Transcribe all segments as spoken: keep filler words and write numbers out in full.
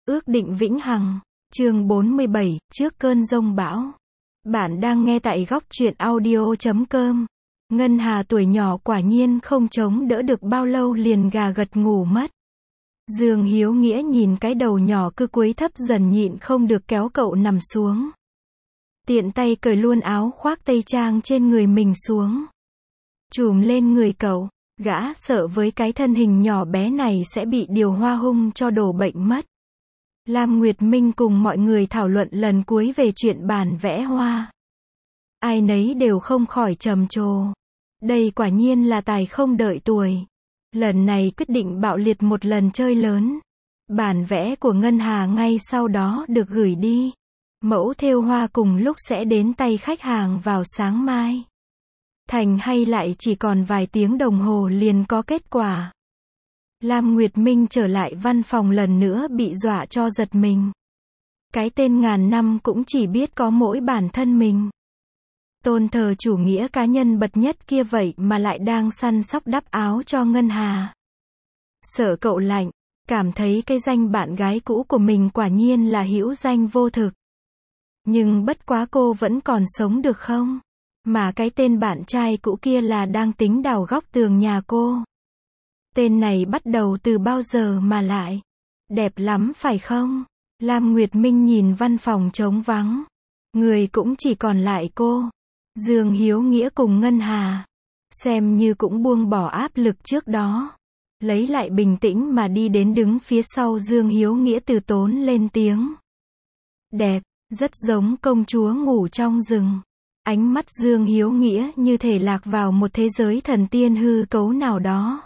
Ước định vĩnh hằng. Chương bốn mươi bảy, trước cơn giông bão. Bạn đang nghe tại góc truyện audio chấm com. Ngân Hà tuổi nhỏ quả nhiên không chống đỡ được bao lâu liền gà gật ngủ mất. Dương Hiếu Nghĩa nhìn cái đầu nhỏ cứ cúi thấp dần nhịn không được kéo cậu nằm xuống. Tiện tay cởi luôn áo khoác tây trang trên người mình xuống. Trùm lên người cậu, gã sợ với cái thân hình nhỏ bé này sẽ bị điều hoa hung cho đổ bệnh mất. Lam Nguyệt Minh cùng mọi người thảo luận lần cuối về chuyện bản vẽ hoa. Ai nấy đều không khỏi trầm trồ. Đây quả nhiên là tài không đợi tuổi. Lần này quyết định bạo liệt một lần chơi lớn. Bản vẽ của Ngân Hà ngay sau đó được gửi đi. Mẫu thêu hoa cùng lúc sẽ đến tay khách hàng vào sáng mai. Thành hay lại chỉ còn vài tiếng đồng hồ liền có kết quả. Lam Nguyệt Minh trở lại văn phòng lần nữa bị dọa cho giật mình. Cái tên ngàn năm cũng chỉ biết có mỗi bản thân mình. Tôn thờ chủ nghĩa cá nhân bậc nhất kia vậy mà lại đang săn sóc đắp áo cho Ngân Hà. Sợ cậu lạnh, cảm thấy cái danh bạn gái cũ của mình quả nhiên là hữu danh vô thực. Nhưng bất quá cô vẫn còn sống được không? Mà cái tên bạn trai cũ kia là đang tính đào góc tường nhà cô. Tên này bắt đầu từ bao giờ mà lại? Đẹp lắm phải không? Lam Nguyệt Minh nhìn văn phòng trống vắng. Người cũng chỉ còn lại cô. Dương Hiếu Nghĩa cùng Ngân Hà. Xem như cũng buông bỏ áp lực trước đó. Lấy lại bình tĩnh mà đi đến đứng phía sau Dương Hiếu Nghĩa từ tốn lên tiếng. Đẹp, rất giống công chúa ngủ trong rừng. Ánh mắt Dương Hiếu Nghĩa như thể lạc vào một thế giới thần tiên hư cấu nào đó.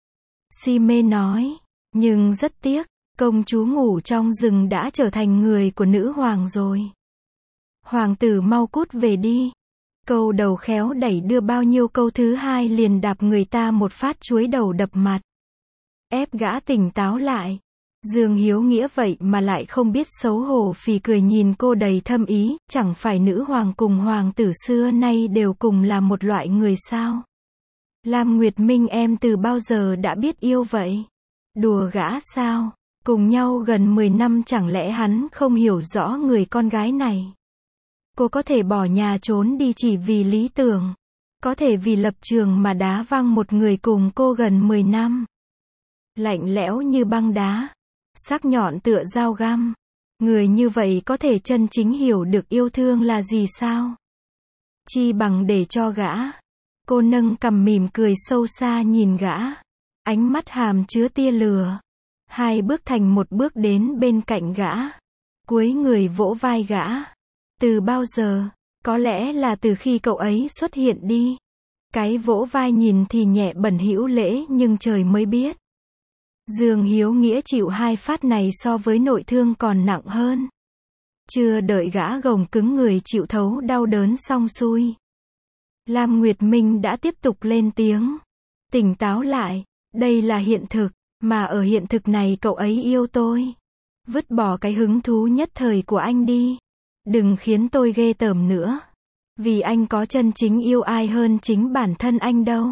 Si mê nói, nhưng rất tiếc, công chúa ngủ trong rừng đã trở thành người của nữ hoàng rồi. Hoàng tử mau cút về đi. Câu đầu khéo đẩy đưa bao nhiêu câu thứ hai liền đạp người ta một phát chuối đầu đập mặt. Ép gã tỉnh táo lại. Dương Hiếu Nghĩa vậy mà lại không biết xấu hổ phì cười nhìn cô đầy thâm ý, chẳng phải nữ hoàng cùng hoàng tử xưa nay đều cùng là một loại người sao? Lam Nguyệt Minh em từ bao giờ đã biết yêu vậy? Đùa gã sao? Cùng nhau gần mười năm chẳng lẽ hắn không hiểu rõ người con gái này? Cô có thể bỏ nhà trốn đi chỉ vì lý tưởng. Có thể vì lập trường mà đá văng một người cùng cô gần mười năm. Lạnh lẽo như băng đá. Sắc nhọn tựa dao găm. Người như vậy có thể chân chính hiểu được yêu thương là gì sao? Chi bằng để cho gã. Cô nâng cằm mỉm cười sâu xa nhìn gã. Ánh mắt hàm chứa tia lửa. Hai bước thành một bước đến bên cạnh gã. Cúi người vỗ vai gã. Từ bao giờ? Có lẽ là từ khi cậu ấy xuất hiện đi. Cái vỗ vai nhìn thì nhẹ bẩn hữu lễ nhưng trời mới biết. Dương Hiếu Nghĩa chịu hai phát này so với nội thương còn nặng hơn. Chưa đợi gã gồng cứng người chịu thấu đau đớn xong xuôi. Lam Nguyệt Minh đã tiếp tục lên tiếng. Tỉnh táo lại, đây là hiện thực, mà ở hiện thực này cậu ấy yêu tôi. Vứt bỏ cái hứng thú nhất thời của anh đi. Đừng khiến tôi ghê tởm nữa. Vì anh có chân chính yêu ai hơn chính bản thân anh đâu.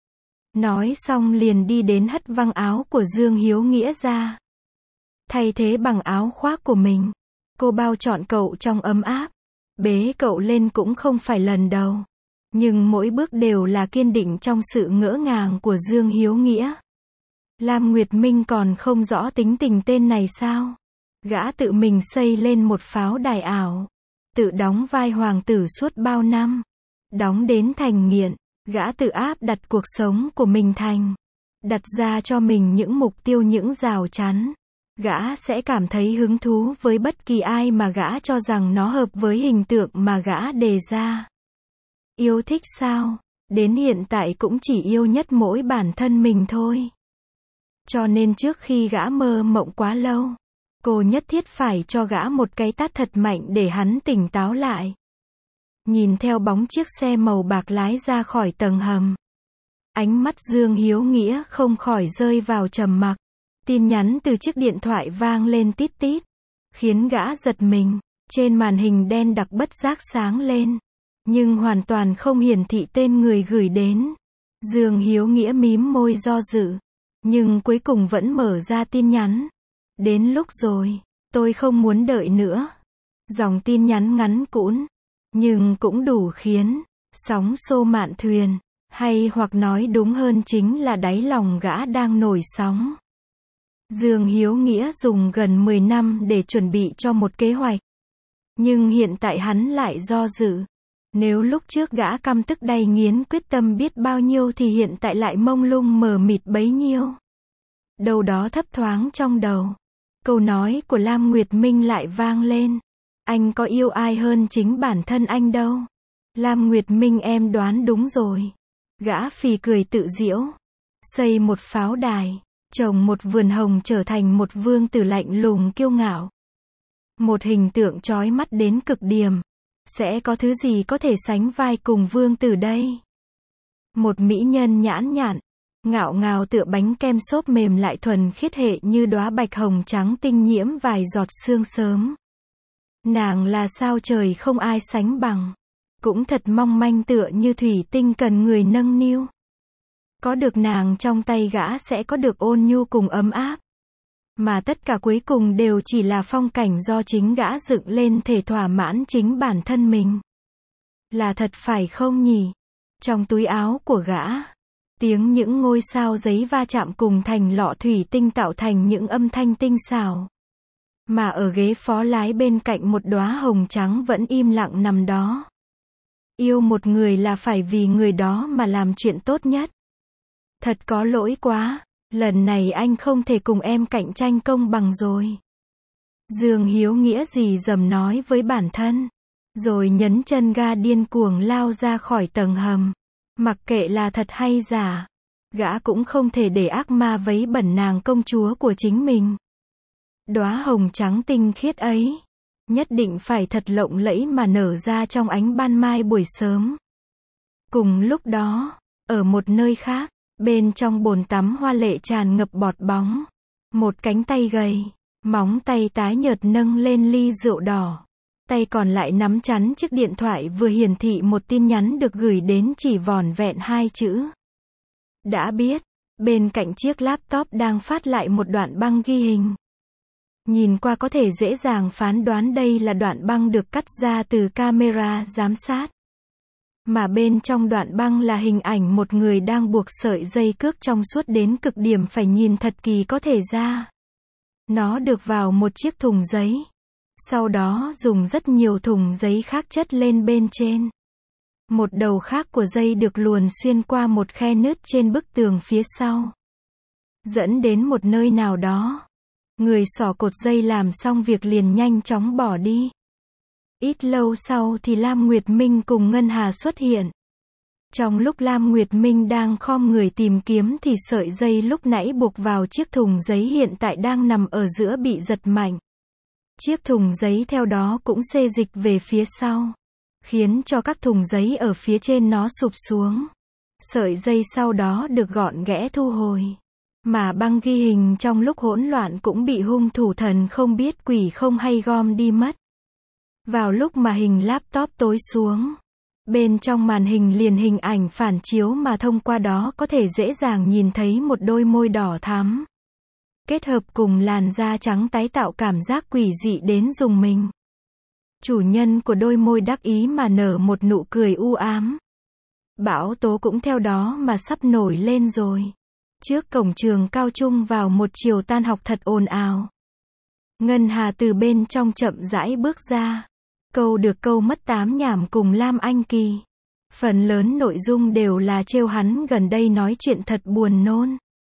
Nói xong liền đi đến hất văng áo của Dương Hiếu Nghĩa ra. Thay thế bằng áo khoác của mình. Cô bao trọn cậu trong ấm áp. Bế cậu lên cũng không phải lần đầu. Nhưng mỗi bước đều là kiên định trong sự ngỡ ngàng của Dương Hiếu Nghĩa. Lam Nguyệt Minh còn không rõ tính tình tên này sao? Gã tự mình xây lên một pháo đài ảo. Tự đóng vai hoàng tử suốt bao năm. Đóng đến thành nghiện. Gã tự áp đặt cuộc sống của mình thành. Đặt ra cho mình những mục tiêu những rào chắn. Gã sẽ cảm thấy hứng thú với bất kỳ ai mà gã cho rằng nó hợp với hình tượng mà gã đề ra. Yêu thích sao? Đến hiện tại cũng chỉ yêu nhất mỗi bản thân mình thôi. Cho nên trước khi gã mơ mộng quá lâu, cô nhất thiết phải cho gã một cái tát thật mạnh để hắn tỉnh táo lại. Nhìn theo bóng chiếc xe màu bạc lái ra khỏi tầng hầm. Ánh mắt Dương Hiếu Nghĩa không khỏi rơi vào trầm mặc. Tin nhắn từ chiếc điện thoại vang lên tít tít. Khiến gã giật mình. Trên màn hình đen đặc bất giác sáng lên. Nhưng hoàn toàn không hiển thị tên người gửi đến. Dương Hiếu Nghĩa mím môi do dự. Nhưng cuối cùng vẫn mở ra tin nhắn. Đến lúc rồi. Tôi không muốn đợi nữa. Dòng tin nhắn ngắn cũn, nhưng cũng đủ khiến sóng xô mạn thuyền, hay hoặc nói đúng hơn chính là đáy lòng gã đang nổi sóng. Dương Hiếu Nghĩa dùng gần mười năm để chuẩn bị cho một kế hoạch. Nhưng hiện tại hắn lại do dự. Nếu lúc trước gã căm tức đay nghiến quyết tâm biết bao nhiêu thì hiện tại lại mông lung mờ mịt bấy nhiêu. Đâu đó thấp thoáng trong đầu. Câu nói của Lam Nguyệt Minh lại vang lên. Anh có yêu ai hơn chính bản thân anh đâu. Lam Nguyệt Minh, em đoán đúng rồi. Gã phì cười tự giễu. Xây một pháo đài, trồng một vườn hồng trở thành một vương tử lạnh lùng kiêu ngạo. Một hình tượng chói mắt đến cực điểm. Sẽ có thứ gì có thể sánh vai cùng vương tử đây? Một mỹ nhân nhãn nhặn, ngạo ngào tựa bánh kem xốp mềm lại thuần khiết hệ như đóa bạch hồng trắng tinh nhiễm vài giọt sương sớm. Nàng là sao trời không ai sánh bằng. Cũng thật mong manh tựa như thủy tinh cần người nâng niu. Có được nàng trong tay gã sẽ có được ôn nhu cùng ấm áp. Mà tất cả cuối cùng đều chỉ là phong cảnh do chính gã dựng lên thể thỏa mãn chính bản thân mình. Là thật phải không nhỉ? Trong túi áo của gã, tiếng những ngôi sao giấy va chạm cùng thành lọ thủy tinh tạo thành những âm thanh tinh xảo. Mà ở ghế phó lái bên cạnh một đóa hồng trắng vẫn im lặng nằm đó. Yêu một người là phải vì người đó mà làm chuyện tốt nhất. Thật có lỗi quá, lần này anh không thể cùng em cạnh tranh công bằng rồi. Dương Hiếu Nghĩa gì dầm nói với bản thân. Rồi nhấn chân ga điên cuồng lao ra khỏi tầng hầm. Mặc kệ là thật hay giả, gã cũng không thể để ác ma vấy bẩn nàng công chúa của chính mình. Đóa hồng trắng tinh khiết ấy, nhất định phải thật lộng lẫy mà nở ra trong ánh ban mai buổi sớm. Cùng lúc đó, ở một nơi khác, bên trong bồn tắm hoa lệ tràn ngập bọt bóng. Một cánh tay gầy, móng tay tái nhợt nâng lên ly rượu đỏ. Tay còn lại nắm chắn chiếc điện thoại vừa hiển thị một tin nhắn được gửi đến chỉ vỏn vẹn hai chữ. Đã biết, bên cạnh chiếc laptop đang phát lại một đoạn băng ghi hình. Nhìn qua có thể dễ dàng phán đoán đây là đoạn băng được cắt ra từ camera giám sát. Mà bên trong đoạn băng là hình ảnh một người đang buộc sợi dây cước trong suốt đến cực điểm phải nhìn thật kỳ có thể ra. Nó được vào một chiếc thùng giấy. Sau đó dùng rất nhiều thùng giấy khác chất lên bên trên. Một đầu khác của dây được luồn xuyên qua một khe nứt trên bức tường phía sau. Dẫn đến một nơi nào đó. Người xỏ cột dây làm xong việc liền nhanh chóng bỏ đi. Ít lâu sau thì Lam Nguyệt Minh cùng Ngân Hà xuất hiện. Trong lúc Lam Nguyệt Minh đang khom người tìm kiếm thì sợi dây lúc nãy buộc vào chiếc thùng giấy hiện tại đang nằm ở giữa bị giật mạnh. Chiếc thùng giấy theo đó cũng xê dịch về phía sau, khiến cho các thùng giấy ở phía trên nó sụp xuống. Sợi dây sau đó được gọn ghẽ thu hồi. Mà băng ghi hình trong lúc hỗn loạn cũng bị hung thủ thần không biết quỷ không hay gom đi mất. Vào lúc mà hình laptop tối xuống, bên trong màn hình liền hình ảnh phản chiếu mà thông qua đó có thể dễ dàng nhìn thấy một đôi môi đỏ thắm. Kết hợp cùng làn da trắng tái tạo cảm giác quỷ dị đến rùng mình. Chủ nhân của đôi môi đắc ý mà nở một nụ cười u ám. Bão tố cũng theo đó mà sắp nổi lên rồi. Trước cổng trường cao trung vào một chiều tan học thật ồn ào. Ngân Hà từ bên trong chậm rãi bước ra. Câu được câu mất tám nhảm cùng Lam Anh Kỳ. Phần lớn nội dung đều là trêu hắn gần đây nói chuyện thật buồn nôn.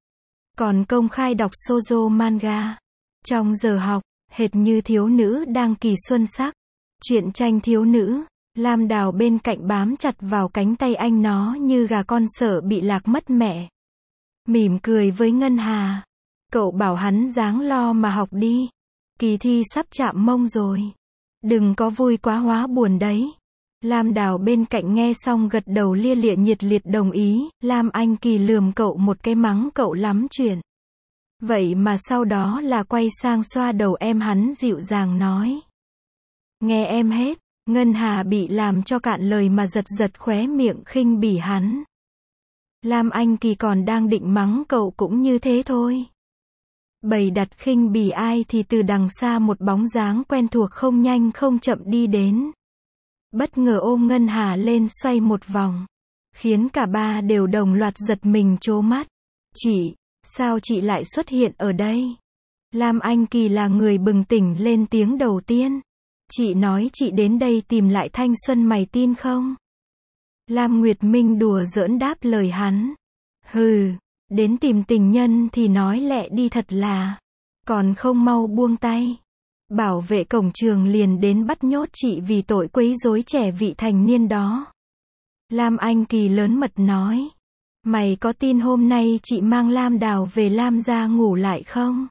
Còn công khai đọc shoujo manga. Trong giờ học, hệt như thiếu nữ đang kỳ xuân sắc. Truyện tranh thiếu nữ, Lam Đào bên cạnh bám chặt vào cánh tay anh nó như gà con sợ bị lạc mất mẹ. Mỉm cười với Ngân Hà. Cậu bảo hắn ráng lo mà học đi. Kỳ thi sắp chạm mông rồi. Đừng có vui quá hóa buồn đấy. Lam Đào bên cạnh nghe xong gật đầu lia lịa nhiệt liệt đồng ý. Lam Anh Kỳ lườm cậu một cái mắng cậu lắm chuyện. Vậy mà sau đó là quay sang xoa đầu em hắn dịu dàng nói. Nghe em hết. Ngân Hà bị làm cho cạn lời mà giật giật khóe miệng khinh bỉ hắn. Lam Anh Kỳ còn đang định mắng cậu cũng như thế thôi. Bày đặt khinh bỉ ai thì từ đằng xa một bóng dáng quen thuộc không nhanh không chậm đi đến. Bất ngờ ôm Ngân Hà lên xoay một vòng. Khiến cả ba đều đồng loạt giật mình trố mắt. Chị, sao chị lại xuất hiện ở đây? Lam Anh Kỳ là người bừng tỉnh lên tiếng đầu tiên. Chị nói chị đến đây tìm lại thanh xuân mày tin không? Lam Nguyệt Minh đùa giỡn đáp lời hắn. Hừ, đến tìm tình nhân thì nói lẹ đi thật là. Còn không mau buông tay. Bảo vệ cổng trường liền đến bắt nhốt chị vì tội quấy rối trẻ vị thành niên đó. Lam Anh Kỳ lớn mật nói. Mày có tin hôm nay chị mang Lam Đào về Lam gia ngủ lại không?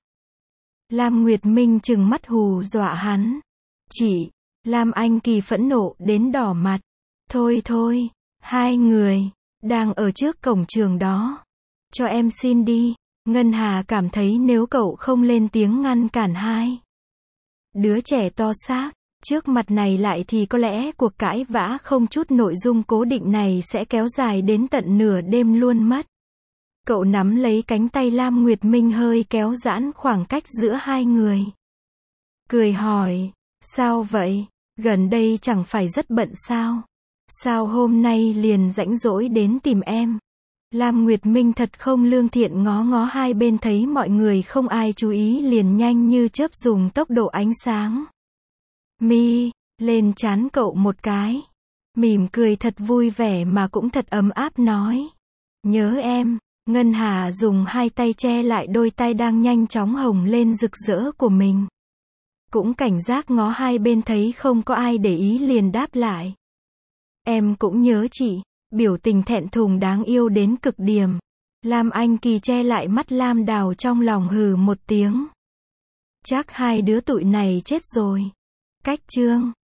Lam Nguyệt Minh trừng mắt hù dọa hắn. Chị, Lam Anh Kỳ phẫn nộ đến đỏ mặt. Thôi thôi, hai người, đang ở trước cổng trường đó. Cho em xin đi. Ngân Hà cảm thấy nếu cậu không lên tiếng ngăn cản hai đứa trẻ to xác trước mặt này lại thì có lẽ cuộc cãi vã không chút nội dung cố định này sẽ kéo dài đến tận nửa đêm luôn mất. Cậu nắm lấy cánh tay Lam Nguyệt Minh hơi kéo giãn khoảng cách giữa hai người. Cười hỏi, sao vậy? Gần đây chẳng phải rất bận sao? Sao hôm nay liền rãnh rỗi đến tìm em? Lam Nguyệt Minh thật không lương thiện ngó ngó hai bên thấy mọi người không ai chú ý liền nhanh như chớp dùng tốc độ ánh sáng. Mi, lên trán cậu một cái. Mỉm cười thật vui vẻ mà cũng thật ấm áp nói. Nhớ em. Ngân Hà dùng hai tay che lại đôi tay đang nhanh chóng hồng lên rực rỡ của mình. Cũng cảnh giác ngó hai bên thấy không có ai để ý liền đáp lại. Em cũng nhớ chị. Biểu tình thẹn thùng đáng yêu đến cực điểm. Lam Anh Kỳ che lại mắt Lam Đào trong lòng hừ một tiếng. Chắc hai đứa tụi này chết rồi. Cách chương